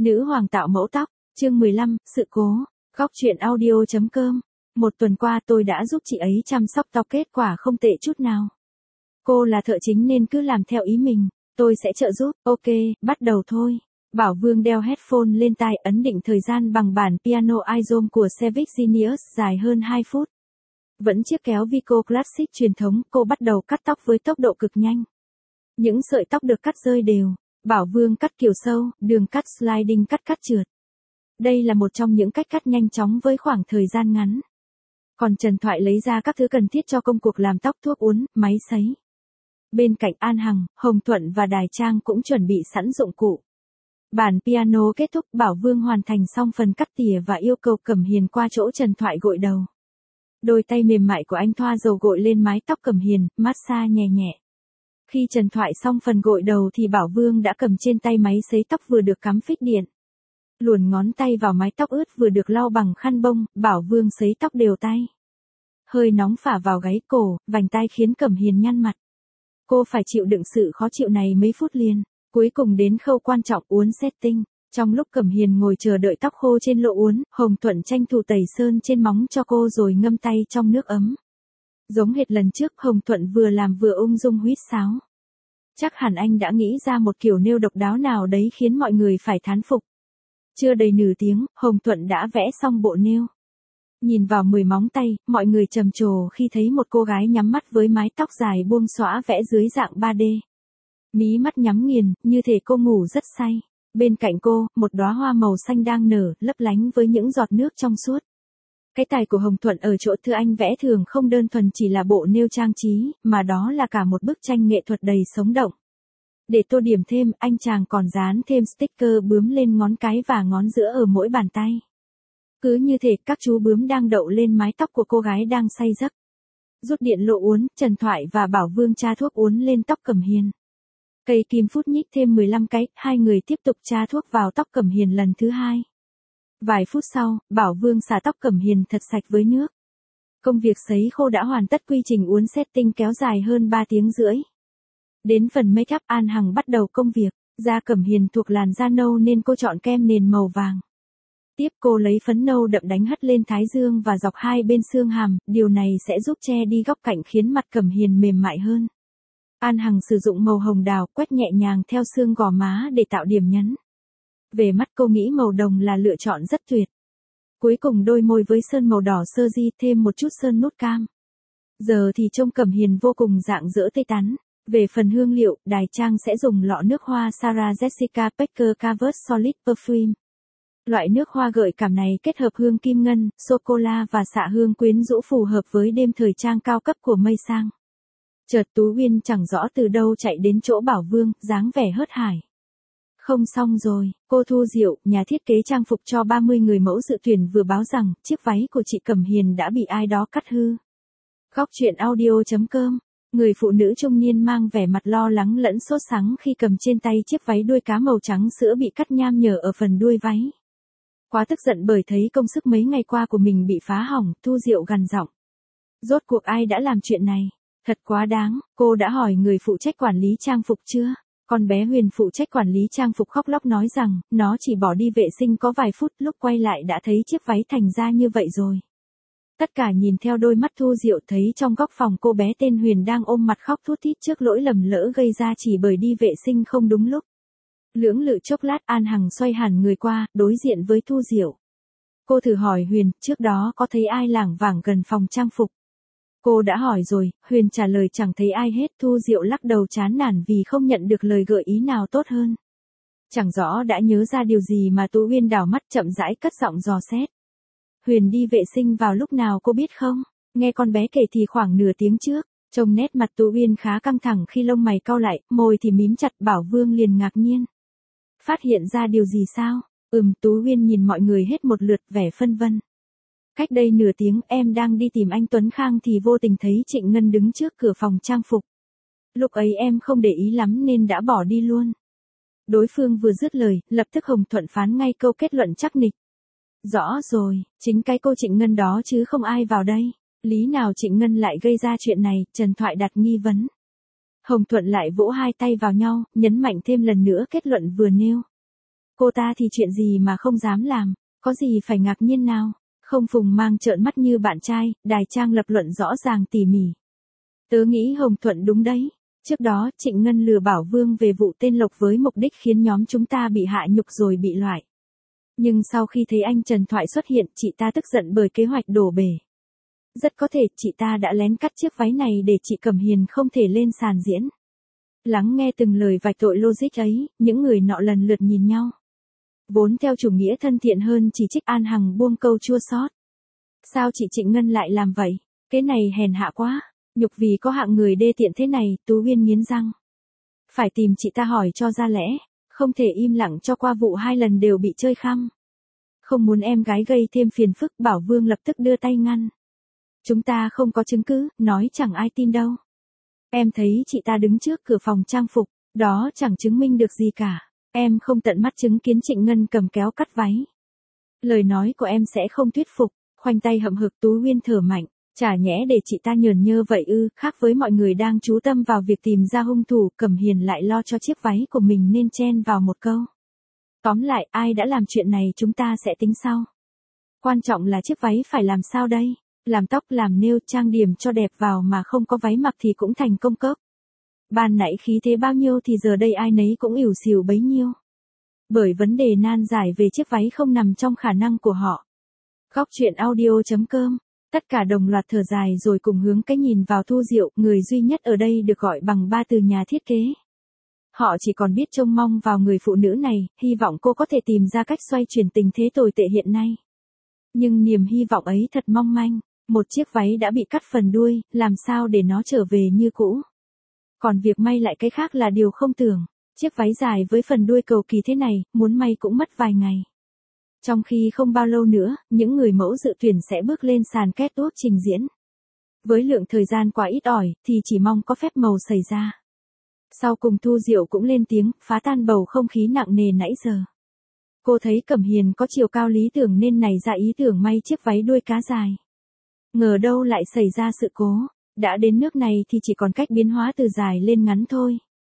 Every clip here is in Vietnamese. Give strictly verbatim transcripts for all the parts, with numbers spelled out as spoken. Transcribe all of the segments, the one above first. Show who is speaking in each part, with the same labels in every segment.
Speaker 1: Nữ hoàng tạo mẫu tóc, chương mười lăm, sự cố, góc truyện audio chấm com. Một tuần qua tôi đã giúp chị ấy chăm sóc tóc, kết quả không tệ chút nào. Cô là thợ chính nên cứ làm theo ý mình, tôi sẽ trợ giúp. Ok, bắt đầu thôi. Bảo Vương đeo headphone lên tai, ấn định thời gian bằng bản piano iZone của Civic Genius dài hơn hai phút. Vẫn chiếc kéo Vico Classic truyền thống, cô bắt đầu cắt tóc với tốc độ cực nhanh. Những sợi tóc được cắt rơi đều. Bảo Vương cắt kiểu sâu, đường cắt sliding, cắt cắt trượt. Đây là một trong những cách cắt nhanh chóng với khoảng thời gian ngắn. Còn Trần Thoại lấy ra các thứ cần thiết cho công cuộc làm tóc, thuốc uốn, máy sấy. Bên cạnh An Hằng, Hồng Thuận và Đài Trang cũng chuẩn bị sẵn dụng cụ. Bản piano kết thúc, Bảo Vương hoàn thành xong phần cắt tỉa và yêu cầu Cẩm Hiền qua chỗ Trần Thoại gội đầu. Đôi tay mềm mại của anh thoa dầu gội lên mái tóc Cẩm Hiền, massage nhẹ nhẹ. Khi Trần Thoại xong phần gội đầu thì Bảo Vương đã cầm trên tay máy sấy tóc vừa được cắm phích điện. Luồn ngón tay vào mái tóc ướt vừa được lau bằng khăn bông, Bảo Vương sấy tóc đều tay. Hơi nóng phả vào gáy, cổ, vành tai khiến Cẩm Hiền nhăn mặt. Cô phải chịu đựng sự khó chịu này mấy phút liền. Cuối cùng đến khâu quan trọng, uốn setting. Trong lúc Cẩm Hiền ngồi chờ đợi tóc khô trên lỗ uốn, Hồng Thuận tranh thủ tẩy sơn trên móng cho cô rồi ngâm tay trong nước ấm. Giống hệt lần trước, Hồng Thuận vừa làm vừa ung dung huýt sáo. Chắc hẳn anh đã nghĩ ra một kiểu nêu độc đáo nào đấy khiến mọi người phải thán phục. Chưa đầy nửa tiếng, Hồng Thuận đã vẽ xong bộ nêu. Nhìn vào mười móng tay, mọi người trầm trồ khi thấy một cô gái nhắm mắt với mái tóc dài buông xõa vẽ dưới dạng ba D. Mí mắt nhắm nghiền, như thể cô ngủ rất say. Bên cạnh cô, một đóa hoa màu xanh đang nở, lấp lánh với những giọt nước trong suốt. Cái tài của Hồng Thuận ở chỗ thứ anh vẽ thường không đơn thuần chỉ là bộ nêu trang trí, mà đó là cả một bức tranh nghệ thuật đầy sống động. Để tô điểm thêm, anh chàng còn dán thêm sticker bướm lên ngón cái và ngón giữa ở mỗi bàn tay. Cứ như thể các chú bướm đang đậu lên mái tóc của cô gái đang say giấc. Rút điện lỗ uốn, Trần Thoại và Bảo Vương tra thuốc uốn lên tóc Cẩm Hiền. Cây kim phút nhích thêm mười lăm cái, hai người tiếp tục tra thuốc vào tóc Cẩm Hiền lần thứ hai. Vài phút sau, Bảo Vương xả tóc Cẩm Hiền thật sạch với nước. Công việc sấy khô đã hoàn tất, quy trình uốn setting kéo dài hơn ba tiếng rưỡi. Đến phần make up, An Hằng bắt đầu công việc. Da Cẩm Hiền thuộc làn da nâu nên cô chọn kem nền màu vàng. Tiếp cô lấy phấn nâu đậm đánh hất lên thái dương và dọc hai bên xương hàm, điều này sẽ giúp che đi góc cạnh khiến mặt Cẩm Hiền mềm mại hơn. An Hằng sử dụng màu hồng đào quét nhẹ nhàng theo xương gò má để tạo điểm nhấn. Về mắt cô nghĩ màu đồng là lựa chọn rất tuyệt. Cuối cùng đôi môi với sơn màu đỏ sơ di, thêm một chút sơn nút cam. Giờ thì trông Cẩm Hiền vô cùng rạng rỡ tươi tắn. Về phần hương liệu, Đài Trang sẽ dùng lọ nước hoa Sarah Jessica Parker Covered Solid Perfume. Loại nước hoa gợi cảm này kết hợp hương kim ngân, sô-cô-la và xạ hương quyến rũ phù hợp với đêm thời trang cao cấp của mây sang. Chợt Tú Uyên chẳng rõ từ đâu chạy đến chỗ Bảo Vương, dáng vẻ hớt hải. Không xong rồi, cô Thu Diệu, nhà thiết kế trang phục cho ba mươi người mẫu dự tuyển vừa báo rằng chiếc váy của chị Cẩm Hiền đã bị ai đó cắt hư. Góc truyện audio chấm com. Người phụ nữ trung niên mang vẻ mặt lo lắng lẫn sốt sắng khi cầm trên tay chiếc váy đuôi cá màu trắng sữa bị cắt nham nhở ở phần đuôi váy. Quá tức giận bởi thấy công sức mấy ngày qua của mình bị phá hỏng, Thu Diệu gằn giọng. Rốt cuộc ai đã làm chuyện này? Thật quá đáng, cô đã hỏi người phụ trách quản lý trang phục chưa? Con bé Huyền phụ trách quản lý trang phục khóc lóc nói rằng, nó chỉ bỏ đi vệ sinh có vài phút, lúc quay lại đã thấy chiếc váy thành ra như vậy rồi. Tất cả nhìn theo đôi mắt Thu Diệu, thấy trong góc phòng cô bé tên Huyền đang ôm mặt khóc thút thít trước lỗi lầm lỡ gây ra chỉ bởi đi vệ sinh không đúng lúc. Lưỡng lự chốc lát, An Hằng xoay hẳn người qua, đối diện với Thu Diệu. Cô thử hỏi Huyền, trước đó có thấy ai lảng vảng gần phòng trang phục? Cô đã hỏi rồi, Huyền trả lời chẳng thấy ai hết. Thu Diệu lắc đầu chán nản vì không nhận được lời gợi ý nào tốt hơn. Chẳng rõ đã nhớ ra điều gì mà Tú Uyên đảo mắt chậm rãi cất giọng dò xét. Huyền đi vệ sinh vào lúc nào cô biết không? Nghe con bé kể thì khoảng nửa tiếng trước. Trông nét mặt Tú Uyên khá căng thẳng khi lông mày cau lại, môi thì mím chặt. Bảo Vương liền ngạc nhiên. Phát hiện ra điều gì sao? Ừm, Tú Uyên nhìn mọi người hết một lượt, vẻ phân vân. Cách đây nửa tiếng em đang đi tìm anh Tuấn Khang thì vô tình thấy Trịnh Ngân đứng trước cửa phòng trang phục. Lúc ấy em không để ý lắm nên đã bỏ đi luôn. Đối phương vừa dứt lời, lập tức Hồng Thuận phán ngay câu kết luận chắc nịch. Rõ rồi, chính cái cô Trịnh Ngân đó chứ không ai vào đây. Lý nào Trịnh Ngân lại gây ra chuyện này? Trần Thoại đặt nghi vấn. Hồng Thuận lại vỗ hai tay vào nhau, nhấn mạnh thêm lần nữa kết luận vừa nêu. Cô ta thì chuyện gì mà không dám làm, có gì phải ngạc nhiên nào. Không Phùng Mang trợn mắt như bạn trai, Đài Trang lập luận rõ ràng tỉ mỉ. Tớ nghĩ Hồng Thuận đúng đấy. Trước đó, Trịnh Ngân lừa Bảo Vương về vụ tên Lộc với mục đích khiến nhóm chúng ta bị hạ nhục rồi bị loại. Nhưng sau khi thấy anh Trần Thoại xuất hiện, chị ta tức giận bởi kế hoạch đổ bể. Rất có thể chị ta đã lén cắt chiếc váy này để chị Cẩm Hiền không thể lên sàn diễn. Lắng nghe từng lời vạch tội logic ấy, những người nọ lần lượt nhìn nhau. Vốn theo chủ nghĩa thân thiện hơn chỉ trích An Hằng buông câu chua xót. Sao chị Trịnh Ngân lại làm vậy? Cái này hèn hạ quá. Nhục vì có hạng người đê tiện thế này, Tú Uyên nghiến răng. Phải tìm chị ta hỏi cho ra lẽ, không thể im lặng cho qua vụ hai lần đều bị chơi khăm. Không muốn em gái gây thêm phiền phức, Bảo Vương lập tức đưa tay ngăn. Chúng ta không có chứng cứ, nói chẳng ai tin đâu. Em thấy chị ta đứng trước cửa phòng trang phục, đó chẳng chứng minh được gì cả. Em không tận mắt chứng kiến Trịnh Ngân cầm kéo cắt váy. Lời nói của em sẽ không thuyết phục, khoanh tay hậm hực. Tú Uyên thở mạnh. Chả nhẽ để chị ta nhờn nhơ vậy ư, khác với mọi người đang chú tâm vào việc tìm ra hung thủ, Cẩm Hiền lại lo cho chiếc váy của mình nên chen vào một câu. Tóm lại, ai đã làm chuyện này chúng ta sẽ tính sau. Quan trọng là chiếc váy phải làm sao đây? Làm tóc, làm nail, trang điểm cho đẹp vào mà không có váy mặc thì cũng thành công cốc. Ban nãy khí thế bao nhiêu thì giờ đây ai nấy cũng ỉu xìu bấy nhiêu. Bởi vấn đề nan giải về chiếc váy không nằm trong khả năng của họ. Góc truyện audio chấm com. Tất cả đồng loạt thở dài rồi cùng hướng cái nhìn vào Thu Diệu, người duy nhất ở đây được gọi bằng ba từ nhà thiết kế. Họ chỉ còn biết trông mong vào người phụ nữ này, hy vọng cô có thể tìm ra cách xoay chuyển tình thế tồi tệ hiện nay. Nhưng niềm hy vọng ấy thật mong manh, một chiếc váy đã bị cắt phần đuôi, làm sao để nó trở về như cũ. Còn việc may lại cái khác là điều không tưởng, chiếc váy dài với phần đuôi cầu kỳ thế này, muốn may cũng mất vài ngày. Trong khi không bao lâu nữa, những người mẫu dự tuyển sẽ bước lên sàn catwalk trình diễn. Với lượng thời gian quá ít ỏi, thì chỉ mong có phép màu xảy ra. Sau cùng Thu Diệu cũng lên tiếng, phá tan bầu không khí nặng nề nãy giờ. Cô thấy Cẩm Hiền có chiều cao lý tưởng nên nảy ra ý tưởng may chiếc váy đuôi cá dài. Ngờ đâu lại xảy ra sự cố, đã đến nước này thì chỉ còn cách biến hóa từ dài lên ngắn thôi.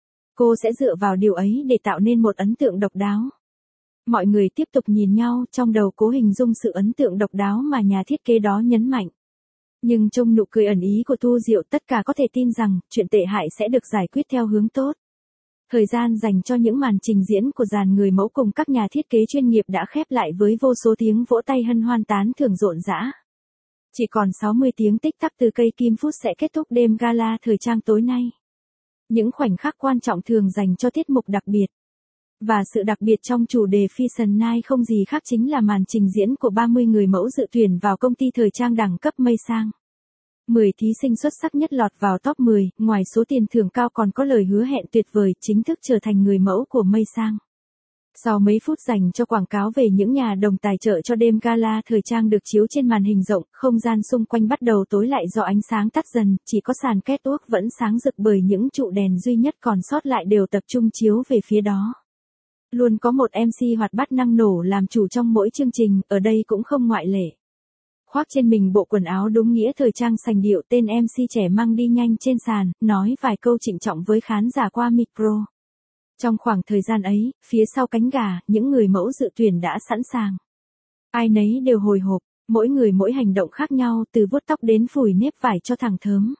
Speaker 1: Cô sẽ dựa vào điều ấy để tạo nên một ấn tượng độc đáo. Mọi người tiếp tục nhìn nhau, trong đầu cố hình dung sự ấn tượng độc đáo mà nhà thiết kế đó nhấn mạnh. Nhưng trong nụ cười ẩn ý của Thu Diệu, tất cả có thể tin rằng, chuyện tệ hại sẽ được giải quyết theo hướng tốt. Thời gian dành cho những màn trình diễn của dàn người mẫu cùng các nhà thiết kế chuyên nghiệp đã khép lại với vô số tiếng vỗ tay hân hoan tán thưởng rộn rã. Chỉ còn sáu mươi tiếng tích tắc từ cây kim phút sẽ kết thúc đêm gala thời trang tối nay. Những khoảnh khắc quan trọng thường dành cho tiết mục đặc biệt. Và sự đặc biệt trong chủ đề Fashion Night không gì khác chính là màn trình diễn của ba mươi người mẫu dự tuyển vào công ty thời trang đẳng cấp Mây Sang. mười thí sinh xuất sắc nhất lọt vào top mười, ngoài số tiền thưởng cao còn có lời hứa hẹn tuyệt vời chính thức trở thành người mẫu của Mây Sang. Sau mấy phút dành cho quảng cáo về những nhà đồng tài trợ cho đêm gala thời trang được chiếu trên màn hình rộng, không gian xung quanh bắt đầu tối lại do ánh sáng tắt dần, chỉ có sàn catwalk vẫn sáng rực bởi những trụ đèn duy nhất còn sót lại đều tập trung chiếu về phía đó. Luôn có một em xê hoạt bát năng nổ làm chủ trong mỗi chương trình, ở đây cũng không ngoại lệ. Khoác trên mình bộ quần áo đúng nghĩa thời trang sành điệu, tên em xê trẻ mang đi nhanh trên sàn, nói vài câu trịnh trọng với khán giả qua micro. Trong khoảng thời gian ấy, phía sau cánh gà, những người mẫu dự tuyển đã sẵn sàng. Ai nấy đều hồi hộp, mỗi người mỗi hành động khác nhau, từ vuốt tóc đến phủi nếp vải cho thẳng thớm.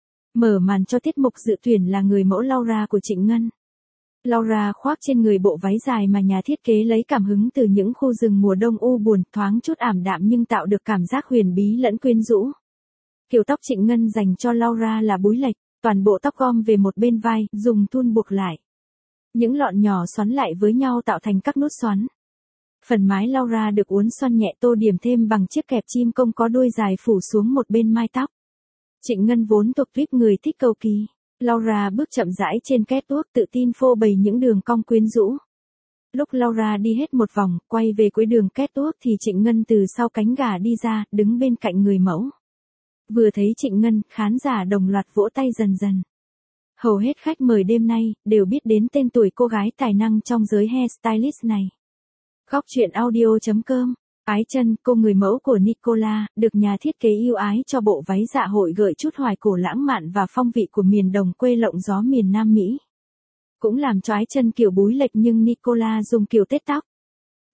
Speaker 1: Mở màn cho tiết mục dự tuyển là người mẫu Laura của Trịnh Ngân. Laura khoác trên người bộ váy dài mà nhà thiết kế lấy cảm hứng từ những khu rừng mùa đông u buồn, thoáng chút ảm đạm nhưng tạo được cảm giác huyền bí lẫn quyến rũ. Kiểu tóc Trịnh Ngân dành cho Laura là búi lệch, toàn bộ tóc gom về một bên vai, dùng thun buộc lại. Những lọn nhỏ xoắn lại với nhau tạo thành các nút xoắn. Phần mái Laura được uốn xoăn nhẹ, tô điểm thêm bằng chiếc kẹp chim công có đuôi dài phủ xuống một bên mai tóc. Trịnh Ngân vốn thuộc tuýp người thích cầu kỳ. Laura bước chậm rãi trên catwalk tự tin phô bày những đường cong quyến rũ. Lúc Laura đi hết một vòng, quay về cuối đường catwalk thì Trịnh Ngân từ sau cánh gà đi ra, đứng bên cạnh người mẫu. Vừa thấy Trịnh Ngân, khán giả đồng loạt vỗ tay dần dần. Hầu hết khách mời đêm nay, đều biết đến tên tuổi cô gái tài năng trong giới hairstylist này. Góc truyện audio chấm com. Ái Chân, cô người mẫu của Nicola, được nhà thiết kế yêu ái cho bộ váy dạ hội gợi chút hoài cổ lãng mạn và phong vị của miền đồng quê lộng gió miền Nam Mỹ. Cũng làm cho Ái Chân kiểu búi lệch nhưng Nicola dùng kiểu tết tóc.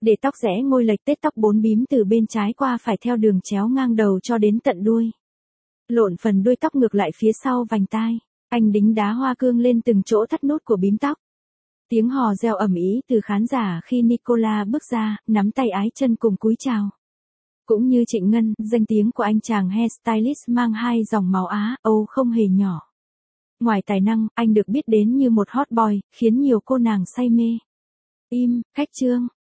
Speaker 1: Để tóc rẽ ngôi lệch tết tóc bốn bím từ bên trái qua phải theo đường chéo ngang đầu cho đến tận đuôi. Lộn phần đuôi tóc ngược lại phía sau vành tai. Anh đính đá hoa cương lên từng chỗ thắt nút của bím tóc. Tiếng hò reo ầm ĩ từ khán giả khi Nicola bước ra, nắm tay ái chân cùng cúi chào. Cũng như Trịnh Ngân, danh tiếng của anh chàng hairstylist mang hai dòng màu Á, Âu không hề nhỏ. Ngoài tài năng, anh được biết đến như một hot boy, khiến nhiều cô nàng say mê. Im, khách trương.